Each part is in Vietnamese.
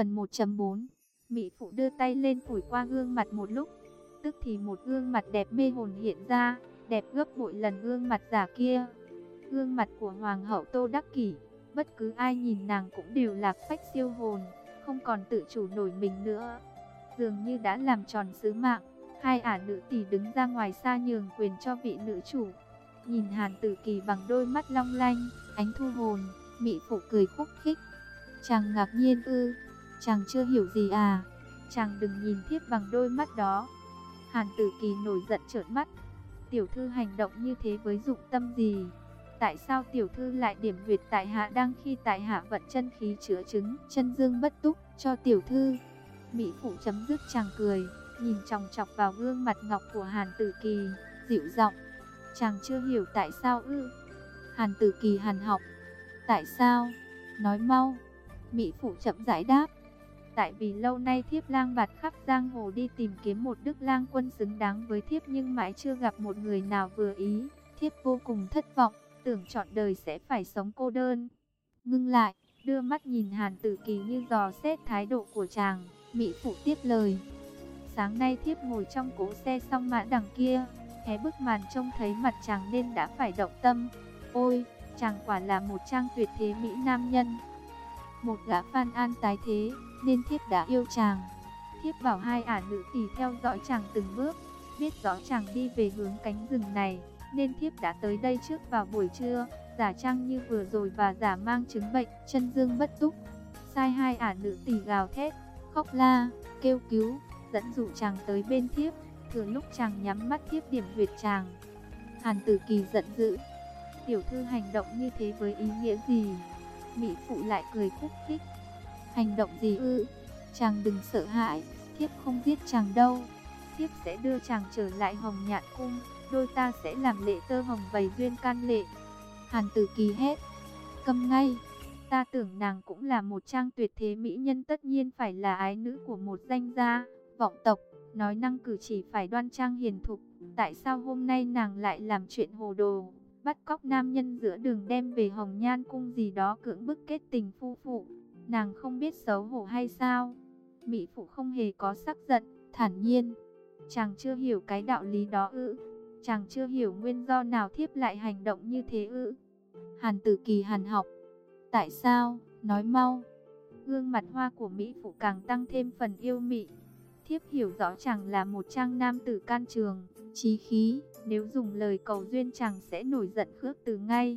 Phần 1.4. Mỹ phụ đưa tay lên phủi qua gương mặt một lúc, tức thì một gương mặt đẹp mê hồn hiện ra, đẹp gấp bội lần gương mặt giả kia. Gương mặt của Hoàng hậu Tô Đắc Kỷ, bất cứ ai nhìn nàng cũng đều lạc phách siêu hồn, không còn tự chủ nổi mình nữa. Dường như đã làm tròn sứ mạng, hai ả nữ tỳ đứng ra ngoài xa nhường quyền cho vị nữ chủ. Nhìn Hàn Tử Kỳ bằng đôi mắt long lanh, ánh thu hồn, Mỹ phụ cười khúc khích. Chàng ngạc nhiên ư? Chàng chưa hiểu gì à? Chàng đừng nhìn thiếp bằng đôi mắt đó. Hàn Tử Kỳ nổi giận trợn mắt. Tiểu thư hành động như thế với dụng tâm gì? Tại sao tiểu thư lại điểm huyệt tại hạ đang khi tại hạ vận chân khí chữa chứng, chân dương bất túc cho tiểu thư? Mỹ phụ chấm dứt chàng cười, nhìn chòng chọc vào gương mặt ngọc của Hàn Tử Kỳ, dịu giọng. Chàng chưa hiểu tại sao ư? Hàn Tử Kỳ hằn học. Tại sao? Nói mau. Mỹ phụ chậm rãi đáp. Tại vì lâu nay thiếp lang bạt khắp giang hồ đi tìm kiếm một đức lang quân xứng đáng với thiếp, nhưng mãi chưa gặp một người nào vừa ý. Thiếp vô cùng thất vọng, tưởng trọn đời sẽ phải sống cô đơn. Ngưng lại, đưa mắt nhìn Hàn Tử Kỳ như dò xét thái độ của chàng. Mỹ phụ tiếp lời. Sáng nay thiếp ngồi trong cỗ xe song mã đằng kia, hé bức màn trông thấy mặt chàng nên đã phải động tâm. Ôi, chàng quả là một trang tuyệt thế mỹ nam nhân, một gã Phan An tái thế, nên thiếp đã yêu chàng. Thiếp bảo hai ả nữ tỳ theo dõi chàng từng bước, biết rõ chàng đi về hướng cánh rừng này, nên thiếp đã tới đây trước vào buổi trưa, giả trang như vừa rồi và giả mang chứng bệnh chân dương bất túc, sai hai ả nữ tỳ gào thét, khóc la, kêu cứu, dẫn dụ chàng tới bên thiếp. Thừa lúc chàng nhắm mắt thiếp điểm huyệt chàng. Hàn Tử Kỳ giận dữ. Tiểu thư hành động như thế với ý nghĩa gì? Mỹ phụ lại cười khúc khích. Hành động gì ư? Chàng đừng sợ hãi, thiếp không giết chàng đâu. Thiếp sẽ đưa chàng trở lại Hồng Nhạn Cung, đôi ta sẽ làm lễ tơ hồng bày duyên can lệ. Hàn Tử Kỳ hét. Câm ngay. Ta tưởng nàng cũng là một trang tuyệt thế mỹ nhân, tất nhiên phải là ái nữ của một danh gia vọng tộc, nói năng cử chỉ phải đoan trang hiền thục. Tại sao hôm nay nàng lại làm chuyện hồ đồ, bắt cóc nam nhân giữa đường đem về Hồng Nhan Cung gì đó cưỡng bức kết tình phu phụ? Nàng không biết xấu hổ hay sao? Mỹ phụ không hề có sắc giận, thản nhiên. Chàng chưa hiểu cái đạo lý đó ư? Chàng chưa hiểu nguyên do nào thiếp lại hành động như thế ư? Hàn Tử Kỳ hằn học. Tại sao? Nói mau. Gương mặt hoa của Mỹ phụ càng tăng thêm phần yêu mị. Thiếp hiểu rõ chàng là một trang nam tử can trường, chí khí, nếu dùng lời cầu duyên chàng sẽ nổi giận khước từ ngay.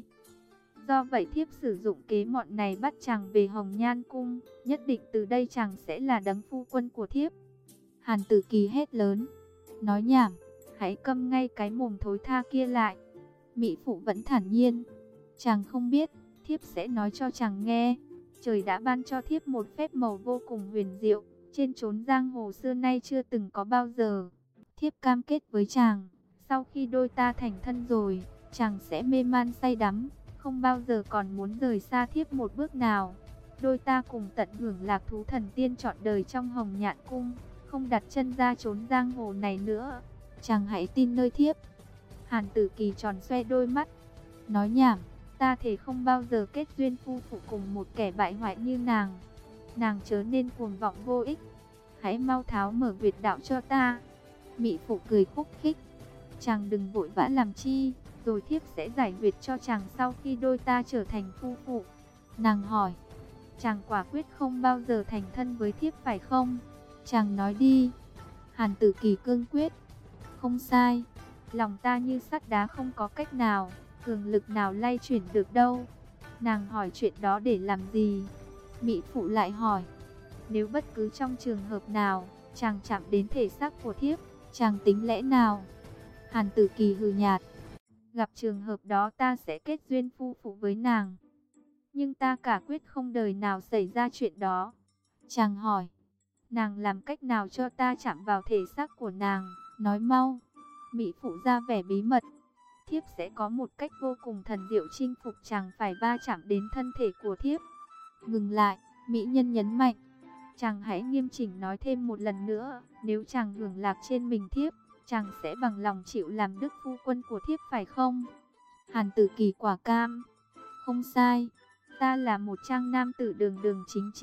Do vậy thiếp sử dụng kế mọn này bắt chàng về Hồng Nhan Cung, nhất định từ đây chàng sẽ là đấng phu quân của thiếp. Hàn Tử Kỳ hét lớn. Nói nhảm, hãy câm ngay cái mồm thối tha kia lại. Mỹ phụ vẫn thản nhiên. Chàng không biết, thiếp sẽ nói cho chàng nghe. Trời đã ban cho thiếp một phép màu vô cùng huyền diệu, trên chốn giang hồ xưa nay chưa từng có bao giờ. Thiếp cam kết với chàng, sau khi đôi ta thành thân rồi, chàng sẽ mê man say đắm, không bao giờ còn muốn rời xa thiếp một bước nào. Đôi ta cùng tận hưởng lạc thú thần tiên trọn đời trong Hồng Nhạn Cung, không đặt chân ra chốn giang hồ này nữa. Chàng hãy tin nơi thiếp. Hàn Tử Kỳ tròn xoe đôi mắt. Nói nhảm, ta thề không bao giờ kết duyên phu phụ cùng một kẻ bại hoại như nàng. Nàng chớ nên cuồng vọng vô ích. Hãy mau tháo mở huyệt đạo cho ta. Mỹ phụ cười khúc khích. Chàng đừng vội vã làm chi, rồi thiếp sẽ giải huyệt cho chàng sau khi đôi ta trở thành phu phụ. Nàng hỏi. Chàng quả quyết không bao giờ thành thân với thiếp phải không? Chàng nói đi. Hàn Tử Kỳ cương quyết. Không sai. Lòng ta như sắt đá, không có cách nào, cường lực nào lay chuyển được đâu. Nàng hỏi chuyện đó để làm gì? Mỹ phụ lại hỏi. Nếu bất cứ trong trường hợp nào, chàng chạm đến thể xác của thiếp, chàng tính lẽ nào? Hàn Tử Kỳ hừ nhạt. Gặp trường hợp đó ta sẽ kết duyên phu phụ với nàng. Nhưng ta cả quyết không đời nào xảy ra chuyện đó. Chàng hỏi. Nàng làm cách nào cho ta chạm vào thể xác của nàng? Nói mau. Mỹ phụ ra vẻ bí mật. Thiếp sẽ có một cách vô cùng thần diệu chinh phục chàng phải va chạm đến thân thể của thiếp. Ngừng lại, mỹ nhân nhấn mạnh. Chàng hãy nghiêm chỉnh nói thêm một lần nữa. Nếu chàng hưởng lạc trên mình thiếp, chàng sẽ bằng lòng chịu làm đức phu quân của thiếp phải không? Hàn Tử Kỳ quả cam. Không sai. Ta là một trang nam tử đường đường chính chính,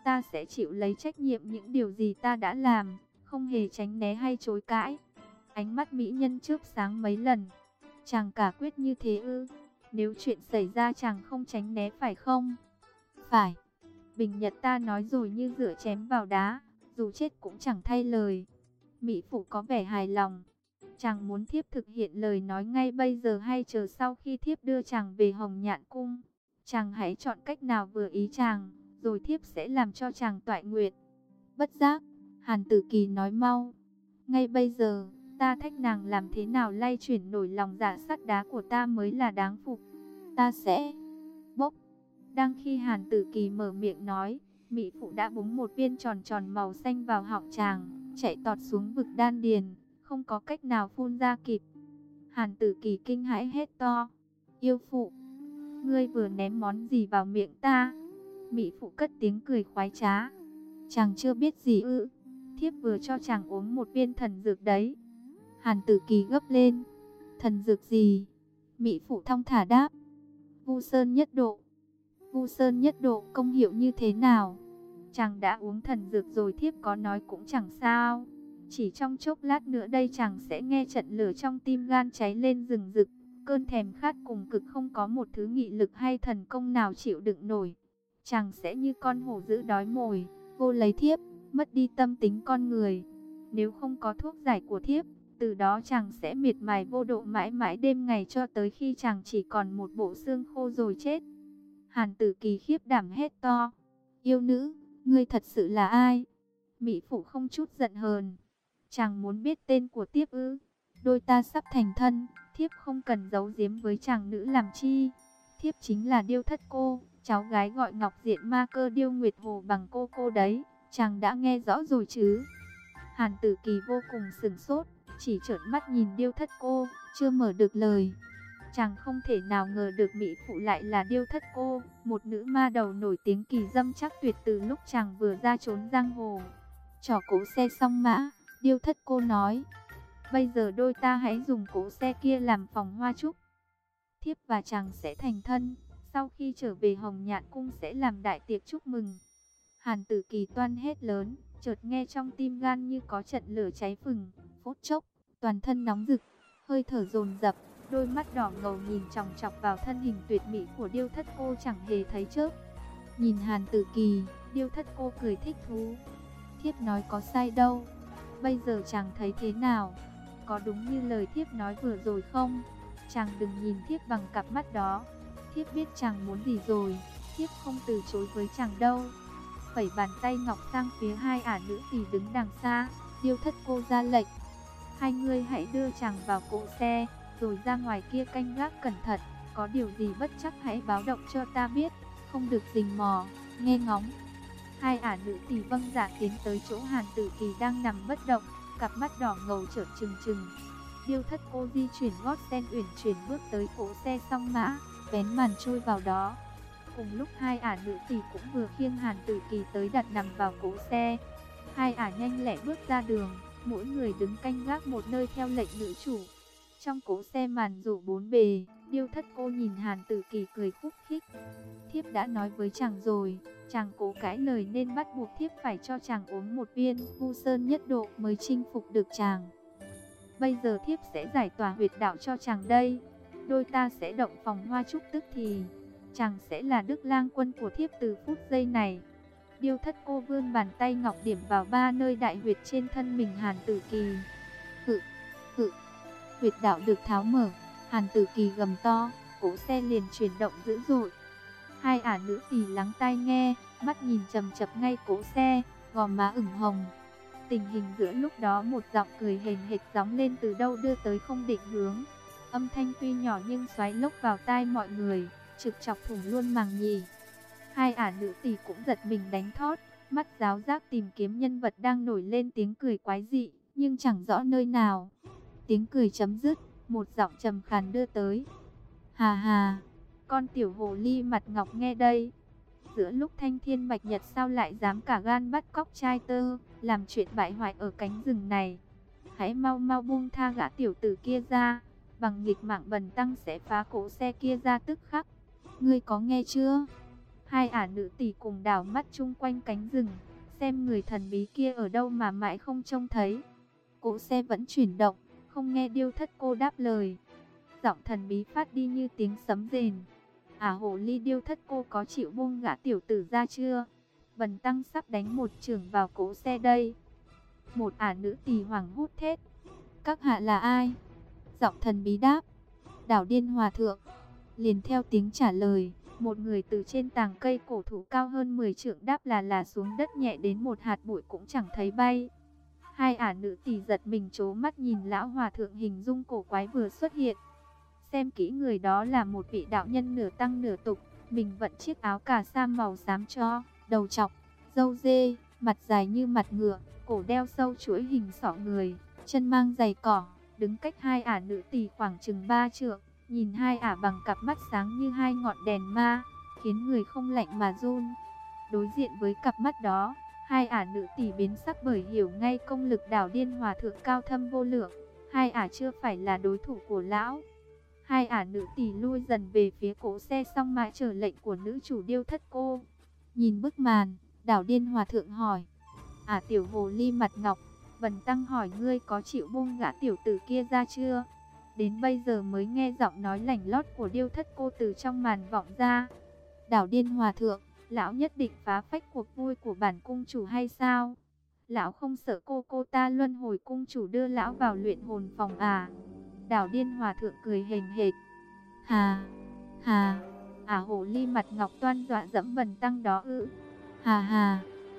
ta sẽ chịu lấy trách nhiệm những điều gì ta đã làm, không hề tránh né hay chối cãi. Ánh mắt mỹ nhân chớp sáng mấy lần. Chàng cả quyết như thế ư? Nếu chuyện xảy ra chàng không tránh né phải không? Phải. Bình Nhật ta nói rồi như dựa chém vào đá, dù chết cũng chẳng thay lời. Mỹ Phụ có vẻ hài lòng. Chàng muốn thiếp thực hiện lời nói ngay bây giờ hay chờ sau khi thiếp đưa chàng về Hồng Nhạn Cung? Chàng hãy chọn cách nào vừa ý chàng, rồi thiếp sẽ làm cho chàng toại nguyện. Bất giác, Hàn Tử Kỳ nói mau. Ngay bây giờ, ta thách nàng làm thế nào lay chuyển nổi lòng dạ sắt đá của ta mới là đáng phục. Ta sẽ... Bốc. Đang khi Hàn Tử Kỳ mở miệng nói, Mỹ Phụ đã búng một viên tròn tròn màu xanh vào họng chàng, chạy tọt xuống vực đan điền, không có cách nào phun ra kịp. Hàn Tử Kỳ kinh hãi hét to. Yêu Phụ, ngươi vừa ném món gì vào miệng ta? Mỹ Phụ cất tiếng cười khoái trá. Chàng chưa biết gì ư? Thiếp vừa cho chàng uống một viên thần dược đấy. Hàn Tử Kỳ gấp lên. Thần dược gì? Mỹ Phụ thong thả đáp. Vu Sơn Nhất Độ. Vu Sơn Nhất Độ công hiệu như thế nào? Chàng đã uống thần dược rồi, thiếp có nói cũng chẳng sao. Chỉ trong chốc lát nữa đây chàng sẽ nghe trận lửa trong tim gan cháy lên rừng rực. Cơn thèm khát cùng cực, không có một thứ nghị lực hay thần công nào chịu đựng nổi. Chàng sẽ như con hổ dữ đói mồi, vô lấy thiếp, mất đi tâm tính con người. Nếu không có thuốc giải của thiếp, từ đó chàng sẽ miệt mài vô độ mãi mãi đêm ngày cho tới khi chàng chỉ còn một bộ xương khô rồi chết. Hàn Tử Kỳ khiếp đảm hét to. Yêu nữ, ngươi thật sự là ai? Mỹ Phụ không chút giận hờn. Chàng muốn biết tên của thiếp ư? Đôi ta sắp thành thân, thiếp không cần giấu giếm với chàng nữ làm chi. Thiếp chính là Điêu Thất Cô, cháu gái gọi Ngọc Diện Ma Cơ Điêu Nguyệt Hồ bằng cô đấy. Chàng đã nghe rõ rồi chứ? Hàn Tử Kỳ vô cùng sửng sốt, chỉ trợn mắt nhìn Điêu Thất Cô, chưa mở được lời. Chàng không thể nào ngờ được Mỹ Phụ lại là Điêu Thất Cô, một nữ ma đầu nổi tiếng kỳ dâm chắc tuyệt từ lúc chàng vừa ra trốn giang hồ. Trỏ cỗ xe song mã, Điêu Thất Cô nói. Bây giờ đôi ta hãy dùng cỗ xe kia làm phòng hoa chúc. Thiếp và chàng sẽ thành thân, sau khi trở về Hồng Nhạn Cung sẽ làm đại tiệc chúc mừng. Hàn Tử Kỳ toan hét lớn, chợt nghe trong tim gan như có trận lửa cháy phừng, phút chốc, toàn thân nóng rực, hơi thở dồn dập, đôi mắt đỏ ngầu nhìn chòng chọc vào thân hình tuyệt mỹ của Điêu Thất Cô chẳng hề thấy chớp. Nhìn Hàn Tử Kỳ, Điêu Thất Cô cười thích thú. Thiếp nói có sai đâu. Bây giờ chàng thấy thế nào? Có đúng như lời thiếp nói vừa rồi không? Chàng đừng nhìn thiếp bằng cặp mắt đó. Thiếp biết chàng muốn gì rồi, thiếp không từ chối với chàng đâu. Phẩy bàn tay ngọc sang phía hai ả nữ tỳ đứng đằng xa, Điêu Thất Cô ra lệnh. Hai ngươi hãy đưa chàng vào cỗ xe, rồi ra ngoài kia canh gác cẩn thận. Có điều gì bất chắc hãy báo động cho ta biết, không được rình mò, nghe ngóng. Hai ả nữ tỳ vâng dạ tiến tới chỗ Hàn Tử Kỳ đang nằm bất động, cặp mắt đỏ ngầu trợn trừng trừng. Điêu Thất Cô di chuyển gót sen uyển chuyển bước tới cỗ xe song mã, vén màn chui vào đó. Cùng lúc hai ả nữ tỳ cũng vừa khiêng Hàn Tử Kỳ tới đặt nằm vào cỗ xe. Hai ả nhanh lẹ bước ra đường, mỗi người đứng canh gác một nơi theo lệnh nữ chủ. Trong cỗ xe màn rủ bốn bề, Điêu Thất Cô nhìn Hàn Tử Kỳ cười khúc khích. Thiếp đã nói với chàng rồi, chàng cố cãi lời nên bắt buộc thiếp phải cho chàng uống một viên Vu Sơn Nhất Độ mới chinh phục được chàng. Bây giờ thiếp sẽ giải tỏa huyệt đạo cho chàng đây. Đôi ta sẽ động phòng hoa chúc tức thì chàng sẽ là Đức Lang Quân của thiếp từ phút giây này. Điêu Thất Cô vươn bàn tay ngọc điểm vào ba nơi đại huyệt trên thân mình Hàn Tử Kỳ. Hự, hự. Huyệt đạo được tháo mở, Hàn Tử Kỳ gầm to, cỗ xe liền chuyển động dữ dội. Hai ả nữ tỳ lắng tai nghe, mắt nhìn chằm chằm ngay cỗ xe, gò má ửng hồng. Tình hình giữa lúc đó một giọng cười hềnh hệch gióng lên từ đâu đưa tới không định hướng. Âm thanh tuy nhỏ nhưng xoáy lốc vào tai mọi người, trực chọc thủng luôn màng nhì. Hai ả nữ tỳ cũng giật mình đánh thót, mắt giáo giác tìm kiếm nhân vật đang nổi lên tiếng cười quái dị, nhưng chẳng rõ nơi nào. Tiếng cười chấm dứt, một giọng trầm khàn đưa tới. Hà hà, con tiểu hồ ly mặt ngọc nghe đây. Giữa lúc thanh thiên bạch nhật sao lại dám cả gan bắt cóc trai tơ, làm chuyện bại hoại ở cánh rừng này. Hãy mau mau buông tha gã tiểu tử kia ra, bằng nghịch mạng bần tăng sẽ phá cỗ xe kia ra tức khắc. Ngươi có nghe chưa? Hai ả nữ tỷ cùng đảo mắt chung quanh cánh rừng, xem người thần bí kia ở đâu mà mãi không trông thấy. Cỗ xe vẫn chuyển động, không nghe Điêu Thất Cô đáp lời. Giọng thần bí phát đi như tiếng sấm rền. Hồ ly Điêu Thất Cô có chịu buông gã tiểu tử ra chưa? Bần tăng sắp đánh một chưởng vào cỗ xe đây. Một ả nữ tỳ hoảng hốt thét. Các hạ là ai? Giọng thần bí đáp. Đảo Điên Hòa Thượng. Liền theo tiếng trả lời, một người từ trên tàng cây cổ thụ cao hơn 10 trượng đáp là xuống đất nhẹ đến một hạt bụi cũng chẳng thấy bay. Hai ả nữ tỳ giật mình trố mắt nhìn lão hòa thượng hình dung cổ quái vừa xuất hiện. Xem kỹ người đó là một vị đạo nhân nửa tăng nửa tục, mình vận chiếc áo cà sa màu xám cho, đầu trọc, râu dê, mặt dài như mặt ngựa, cổ đeo sâu chuỗi hình sọ người, chân mang giày cỏ, đứng cách hai ả nữ tỳ khoảng chừng 3 trượng, nhìn hai ả bằng cặp mắt sáng như hai ngọn đèn ma, khiến người không lạnh mà run. Đối diện với cặp mắt đó, hai ả nữ tỳ biến sắc bởi hiểu ngay công lực Đảo Điên Hòa Thượng cao thâm vô lượng, hai ả chưa phải là đối thủ của lão. Hai ả nữ tỳ lui dần về phía cỗ xe xong mãi chờ lệnh của nữ chủ Điêu Thất Cô. Nhìn bức màn, Đảo Điên Hòa Thượng hỏi: tiểu hồ ly mặt ngọc, bần tăng hỏi ngươi có chịu buông gã tiểu tử kia ra chưa? Đến bây giờ mới nghe giọng nói lảnh lót của Điêu Thất Cô từ trong màn vọng ra. Đảo Điên Hòa Thượng, lão nhất định phá phách cuộc vui của bản cung chủ hay sao? Lão không sợ cô ta luân hồi cung chủ đưa lão vào luyện hồn phòng à? Đảo Điên Hòa Thượng cười hềnh hệt. Hà, hà, hồ ly mặt ngọc toan dọa dẫm bần tăng đó ư? Hà hà,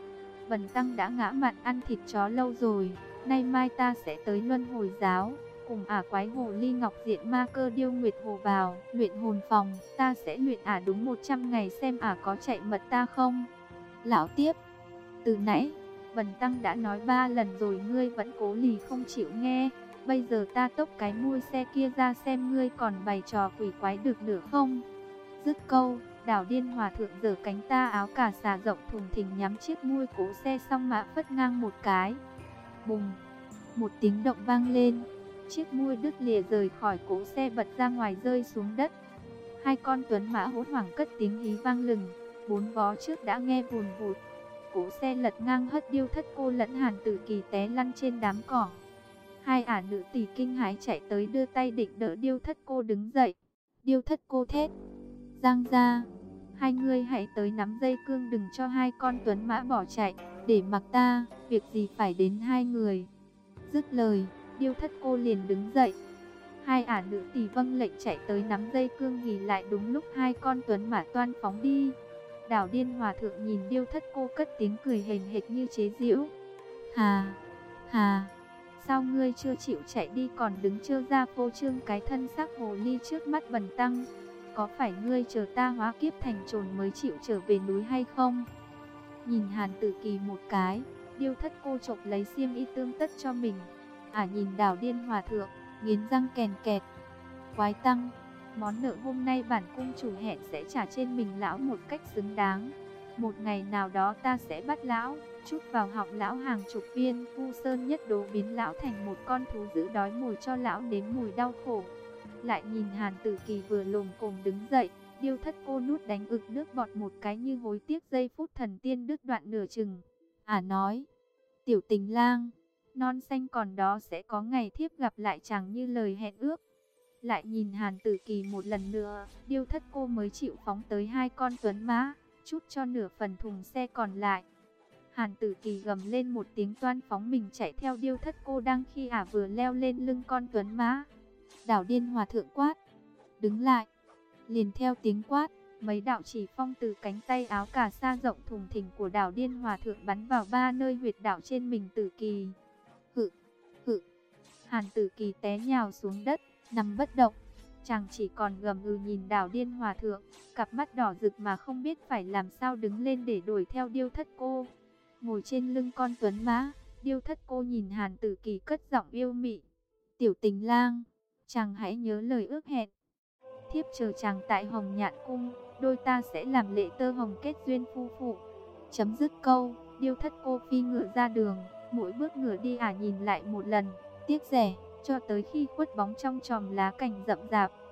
bần tăng đã ngã mạn ăn thịt chó lâu rồi, nay mai ta sẽ tới luân hồi giáo, cùng quái hồ ly ngọc diện ma cơ điêu nguyệt hồ vào luyện hồn phòng, ta sẽ luyện đúng 100 ngày xem có chạy mật ta không. Lão tiếp, từ nãy, bần tăng đã nói 3 lần rồi ngươi vẫn cố lì không chịu nghe. Bây giờ ta tốc cái mui xe kia ra xem ngươi còn bày trò quỷ quái được nữa không. Dứt câu, Đảo Điên Hòa Thượng giở cánh ta áo cà sa rộng thùng thình nhắm chiếc mui cỗ xe xong mã phất ngang một cái. Bùng, một tiếng động vang lên, chiếc mui đứt lìa rời khỏi cỗ xe bật ra ngoài rơi xuống đất. Hai con tuấn mã hốt hoảng cất tiếng hí vang lừng, 4 vó trước đã nghe vùn vụt. Cỗ xe lật ngang hất Điêu Thất Cô lẫn Hàn Tử Kỳ té lăn trên đám cỏ. Hai ả nữ tỳ kinh hãi chạy tới đưa tay định đỡ Điêu Thất Cô đứng dậy. Điêu Thất Cô thét: Giang ra, hai ngươi hãy tới nắm dây cương, đừng cho hai con tuấn mã bỏ chạy, để mặc ta, việc gì phải đến hai người. Dứt lời, Điêu Thất Cô liền đứng dậy. Hai ả nữ tỳ vâng lệnh chạy tới nắm dây cương, ghi lại đúng lúc hai con tuấn mã toan phóng đi. Đảo Điên Hòa Thượng nhìn Điêu Thất Cô cất tiếng cười hềnh hệt như chế giễu. Hà, hà, sao ngươi chưa chịu chạy đi còn đứng trơ ra phô trương cái thân xác hồ ly trước mắt bần tăng? Có phải ngươi chờ ta hóa kiếp thành trồn mới chịu trở về núi hay không? Nhìn Hàn Tử Kỳ một cái, Điêu Thất Cô chộp lấy xiêm y tương tất cho mình. Nhìn Đảo Điên Hòa Thượng, nghiến răng kèn kẹt. Quái tăng, món nợ hôm nay bản cung chủ hẹn sẽ trả trên mình lão một cách xứng đáng. Một ngày nào đó ta sẽ bắt lão, trút vào họng lão hàng chục viên Vu Sơn Nhất Đố, biến lão thành một con thú dữ đói mồi cho lão nếm mùi đau khổ. Lại nhìn Hàn Tử Kỳ vừa lồm cồm đứng dậy, Điêu Thất Cô nuốt đánh ực nước bọt một cái như hối tiếc giây phút thần tiên đứt đoạn nửa chừng. Nói: Tiểu Tình Lang, non xanh còn đó sẽ có ngày thiếp gặp lại chàng như lời hẹn ước. Lại nhìn Hàn Tử Kỳ một lần nữa, Điêu Thất Cô mới chịu phóng tới hai con tuấn mã, chút cho nửa phần thùng xe còn lại. Hàn Tử Kỳ gầm lên một tiếng toan phóng mình chạy theo Điêu Thất Cô, đang khi vừa leo lên lưng con tuấn mã. Đảo Điên Hòa Thượng quát: Đứng lại! Liền theo tiếng quát, mấy đạo chỉ phong từ cánh tay áo cà sa rộng thùng thình của Đảo Điên Hòa Thượng bắn vào 3 nơi huyệt đạo trên mình Tử Kỳ. Hự, hự! Hàn Tử Kỳ té nhào xuống đất, nằm bất động. Chàng chỉ còn gầm nhìn Đảo Điên Hòa Thượng, cặp mắt đỏ rực mà không biết phải làm sao đứng lên để đuổi theo Điêu Thất Cô. Ngồi trên lưng con tuấn mã, Điêu Thất Cô nhìn Hàn Tử Kỳ cất giọng yêu mị: Tiểu Tình Lang, chàng hãy nhớ lời ước hẹn. Thiếp chờ chàng tại Hồng Nhạn Cung, đôi ta sẽ làm lệ tơ hồng kết duyên phu phụ. Chấm dứt câu, Điêu Thất Cô phi ngựa ra đường, mỗi bước ngựa đi nhìn lại một lần, tiếc rẻ, cho tới khi khuất bóng trong chòm lá cành rậm rạp.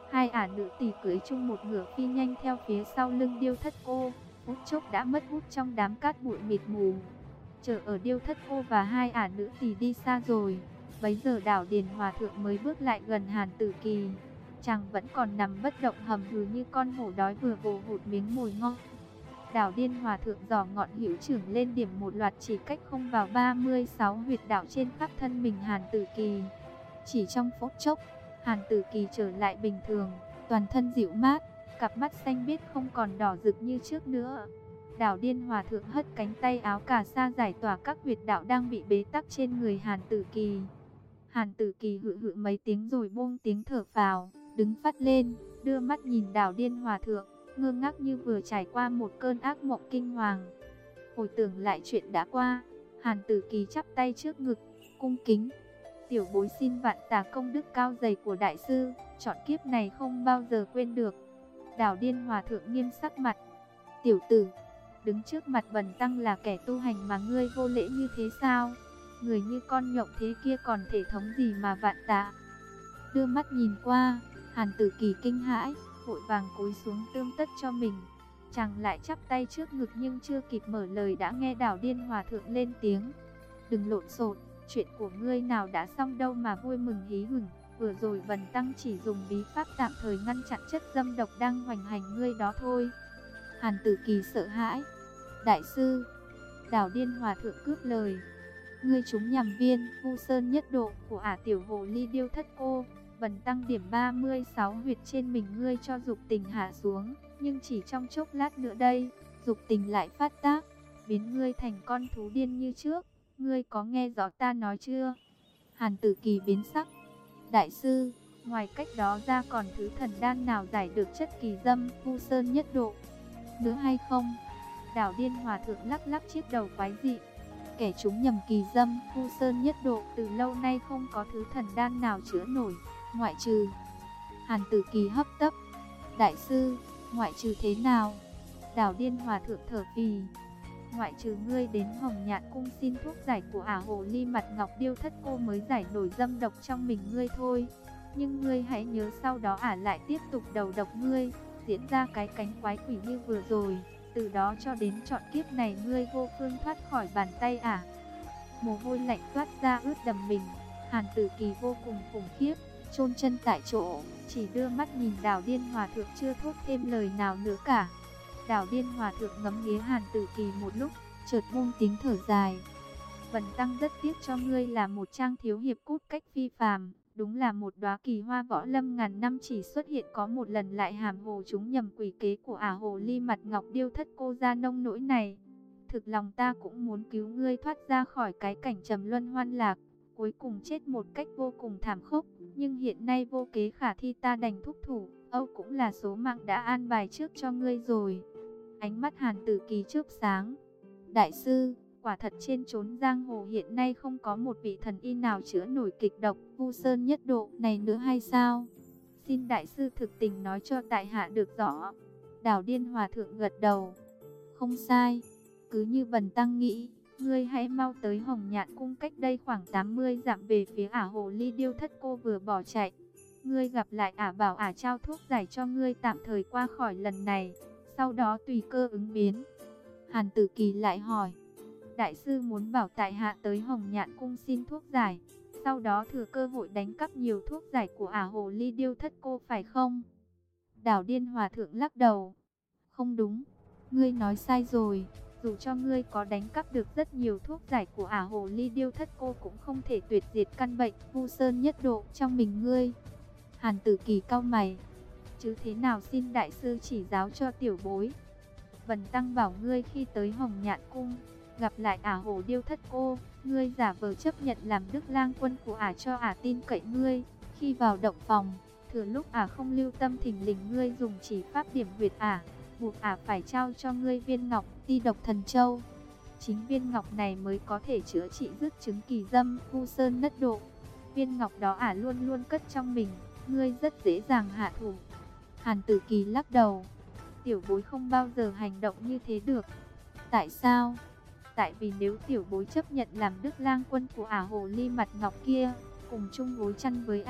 Hai ả nữ tỳ cưỡi chung một ngựa phi nhanh theo phía sau lưng Điêu Thất Cô, phút chốc đã mất hút trong đám cát bụi mịt mù. Chờ ở Điêu Thất Cô và hai ả nữ tỳ đi xa rồi, bấy giờ Đảo Điền Hòa Thượng mới bước lại gần Hàn Tử Kỳ. Chàng vẫn còn nằm bất động hầm hừ như con hổ đói vừa vồ hụt miếng mồi ngon. Đảo Điên Hòa Thượng giỏ ngọn hữu trưởng lên điểm một loạt chỉ cách không vào 36 huyệt đạo trên khắp thân mình Hàn Tử Kỳ. Chỉ trong phút chốc, Hàn Tử Kỳ trở lại bình thường, toàn thân dịu mát, cặp mắt xanh biếc không còn đỏ rực như trước nữa. Đảo Điên Hòa Thượng hất cánh tay áo cà sa giải tỏa các huyệt đạo đang bị bế tắc trên người Hàn Tử Kỳ. Hàn Tử Kỳ hự hự mấy tiếng rồi buông tiếng thở phào, đứng phắt lên, đưa mắt nhìn Đảo Điên Hòa Thượng, ngơ ngác như vừa trải qua một cơn ác mộng kinh hoàng. Hồi tưởng lại chuyện đã qua, Hàn Tử Kỳ chắp tay trước ngực, cung kính: tiểu bối xin vạn tà công đức cao dày của đại sư, chọn kiếp này không bao giờ quên được. Đảo Điên Hòa Thượng nghiêm sắc mặt: tiểu tử, đứng trước mặt bần tăng là kẻ tu hành mà ngươi vô lễ như thế sao? Người như con nhộng thế kia còn thể thống gì mà vạn tạ? Đưa mắt nhìn qua, Hàn Tử Kỳ kinh hãi, vội vàng cúi xuống tươm tất cho mình. Chàng lại chắp tay trước ngực nhưng chưa kịp mở lời đã nghe Đảo Điên Hòa Thượng lên tiếng: đừng lộn xộn, chuyện của ngươi nào đã xong đâu mà vui mừng hí hửng. Vừa rồi bần tăng chỉ dùng bí pháp tạm thời ngăn chặn chất dâm độc đang hoành hành ngươi đó thôi. Hàn Tử Kỳ sợ hãi: đại sư! Đảo Điên Hòa Thượng cướp lời: ngươi trúng nhầm viên Vu Sơn Nhất Độ của ả tiểu hồ ly Điêu Thất Cô. Bần tăng điểm 36 huyệt trên mình ngươi cho dục tình hạ xuống, nhưng chỉ trong chốc lát nữa đây, dục tình lại phát tác, biến ngươi thành con thú điên như trước. Ngươi có nghe rõ ta nói chưa? Hàn Tử Kỳ biến sắc: đại sư, ngoài cách đó ra còn thứ thần đan nào giải được chất kỳ dâm Vu Sơn Nhất Độ nữa hay không? Đảo Điên Hòa Thượng lắc lắc chiếc đầu quái dị: kẻ chúng nhầm kỳ dâm Vu Sơn Nhất Độ từ lâu nay không có thứ thần đan nào chữa nổi, ngoại trừ... Hàn Tử Kỳ hấp tấp: đại sư, ngoại trừ thế nào? Đảo Điên Hòa Thượng thở phì: ngoại trừ ngươi đến Hồng Nhạn Cung xin thuốc giải của ả hồ ly mặt ngọc Điêu Thất Cô mới giải nổi dâm độc trong mình ngươi thôi. Nhưng ngươi hãy nhớ sau đó ả lại tiếp tục đầu độc ngươi, diễn ra cái cánh quái quỷ như vừa rồi. Từ đó cho đến trọn kiếp này ngươi vô phương thoát khỏi bàn tay ả. Mồ hôi lạnh toát ra ướt đầm mình. Hàn Tử Kỳ vô cùng khủng khiếp, chôn chân tại chỗ, chỉ đưa mắt nhìn Đảo Điên Hòa Thượng chưa thốt thêm lời nào nữa cả. Đảo Điên Hòa Thượng ngắm nghía Hàn Tử Kỳ một lúc, chợt buông tiếng thở dài: bần tăng rất tiếc cho ngươi là một trang thiếu hiệp cốt cách phi phàm, đúng là một đóa kỳ hoa võ lâm ngàn năm chỉ xuất hiện có một lần, lại hàm hồ chúng nhầm quỷ kế của ả hồ ly mặt ngọc Điêu Thất Cô ra nông nỗi này. Thực lòng ta cũng muốn cứu ngươi thoát ra khỏi cái cảnh trầm luân hoan lạc, cuối cùng chết một cách vô cùng thảm khốc, nhưng hiện nay vô kế khả thi, ta đành thúc thủ. Âu cũng là số mạng đã an bài trước cho ngươi rồi. Ánh mắt Hàn Tử Kỳ chớp sáng: đại sư, quả thật trên chốn giang hồ hiện nay không có một vị thần y nào chữa nổi kịch độc Vu Sơn Nhất Độ này nữa hay sao? Xin đại sư thực tình nói cho tại hạ được rõ. Đảo Điên Hòa Thượng gật đầu: không sai, cứ như bần tăng nghĩ, ngươi hãy mau tới Hồng Nhạn Cung, cách đây khoảng 80 dặm về phía ả hồ ly Điêu Thất Cô vừa bỏ chạy. Ngươi gặp lại ả bảo ả trao thuốc giải cho ngươi tạm thời qua khỏi lần này, sau đó tùy cơ ứng biến. Hàn Tử Kỳ lại hỏi: đại sư muốn bảo tại hạ tới Hồng Nhạn Cung xin thuốc giải, sau đó thừa cơ hội đánh cắp nhiều thuốc giải của ả hồ ly Điêu Thất Cô phải không? Đảo Điên Hòa Thượng lắc đầu: không đúng, ngươi nói sai rồi. Dù cho ngươi có đánh cắp được rất nhiều thuốc giải của ả hồ ly Điêu Thất Cô cũng không thể tuyệt diệt căn bệnh Vu Sơn Nhất Độ trong mình ngươi. Hàn Tử Kỳ cau mày: chứ thế nào xin đại sư chỉ giáo cho tiểu bối. Bần tăng bảo ngươi khi tới Hồng Nhạn Cung, gặp lại ả hồ Điêu Thất Cô, ngươi giả vờ chấp nhận làm đức lang quân của ả cho ả tin cậy ngươi. Khi vào động phòng, thừa lúc ả không lưu tâm thình lình ngươi dùng chỉ pháp điểm huyệt ả, buộc ả phải trao cho ngươi viên ngọc Ti Độc Thần Châu. Chính viên ngọc này mới có thể chữa trị dứt chứng kỳ dâm Vu Sơn Nhất Độ. Viên ngọc đó ả luôn luôn cất trong mình, ngươi rất dễ dàng hạ thủ. Hàn Tử Kỳ lắc đầu: tiểu bối không bao giờ hành động như thế được. Tại sao? Tại vì nếu tiểu bối chấp nhận làm đức lang quân của ả hồ ly mặt ngọc kia, cùng chung gối chăn với ả,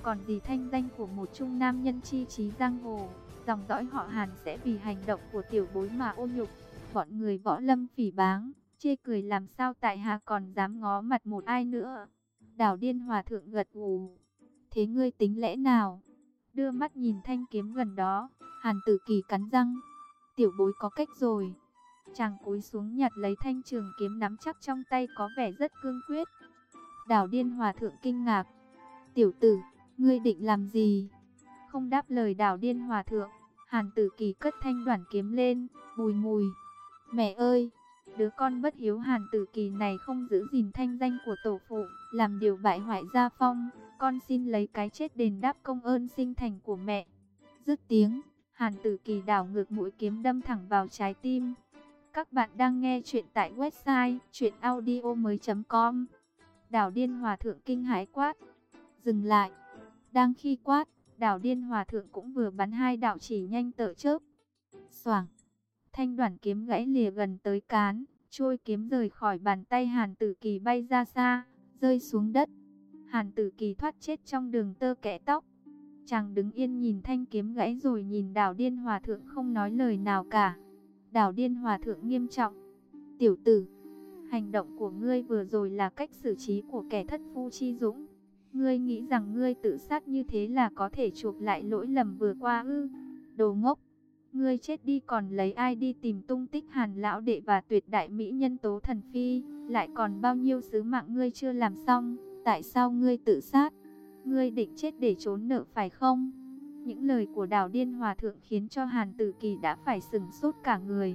còn gì thanh danh của một trung nam nhân chi trí giang hồ, dòng dõi họ Hàn sẽ vì hành động của tiểu bối mà ô nhục. Bọn người võ lâm phỉ báng, chê cười làm sao tại hạ còn dám ngó mặt một ai nữa. Đảo Điên Hòa Thượng gật gù. Thế ngươi tính lẽ nào? Đưa mắt nhìn thanh kiếm gần đó, Hàn Tử Kỳ cắn răng. Tiểu bối có cách rồi. Chàng cúi xuống nhặt lấy thanh trường kiếm nắm chắc trong tay có vẻ rất cương quyết. Đảo Điên Hòa Thượng kinh ngạc. Tiểu tử, ngươi định làm gì? Không đáp lời Đảo Điên Hòa Thượng, Hàn Tử Kỳ cất thanh đoản kiếm lên, bùi ngùi. Mẹ ơi! Đứa con bất hiếu Hàn Tử Kỳ này không giữ gìn thanh danh của tổ phụ, làm điều bại hoại gia phong, con xin lấy cái chết đền đáp công ơn sinh thành của mẹ. Dứt tiếng, Hàn Tử Kỳ đảo ngược mũi kiếm đâm thẳng vào trái tim. Các bạn đang nghe chuyện tại website chuyenaudio.com. Đảo Điên Hòa Thượng kinh hãi quát, dừng lại. Đang khi quát, Đảo Điên Hòa Thượng cũng vừa bắn hai đạo chỉ nhanh tở chớp. Xoảng, thanh đoản kiếm gãy lìa gần tới cán, trôi kiếm rời khỏi bàn tay Hàn Tử Kỳ bay ra xa, rơi xuống đất. Hàn Tử Kỳ thoát chết trong đường tơ kẽ tóc. Chàng đứng yên nhìn thanh kiếm gãy rồi nhìn Đảo Điên Hòa Thượng không nói lời nào cả. Đảo Điên Hòa Thượng nghiêm trọng. Tiểu tử, hành động của ngươi vừa rồi là cách xử trí của kẻ thất phu chi dũng. Ngươi nghĩ rằng ngươi tự sát như thế là có thể chuộc lại lỗi lầm vừa qua ư? Đồ ngốc! Ngươi chết đi còn lấy ai đi tìm tung tích Hàn lão đệ và tuyệt đại mỹ nhân Tố Thần Phi, lại còn bao nhiêu sứ mạng ngươi chưa làm xong, tại sao ngươi tự sát? Ngươi định chết để trốn nợ phải không? Những lời của Đảo Điên Hòa Thượng khiến cho Hàn Tử Kỳ đã phải sửng sốt cả người.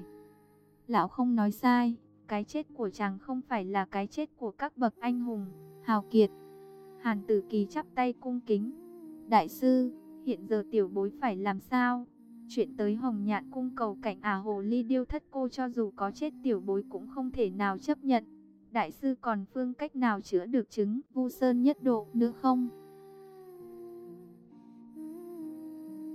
Lão không nói sai, cái chết của chàng không phải là cái chết của các bậc anh hùng, hào kiệt. Hàn Tử Kỳ chắp tay cung kính. Đại sư, hiện giờ tiểu bối phải làm sao? Chuyện tới Hồng Nhạn cung cầu cảnh hồ ly điêu thất cô cho dù có chết tiểu bối cũng không thể nào chấp nhận. Đại sư còn phương cách nào chữa được chứng Vu Sơn nhất độ nữa không?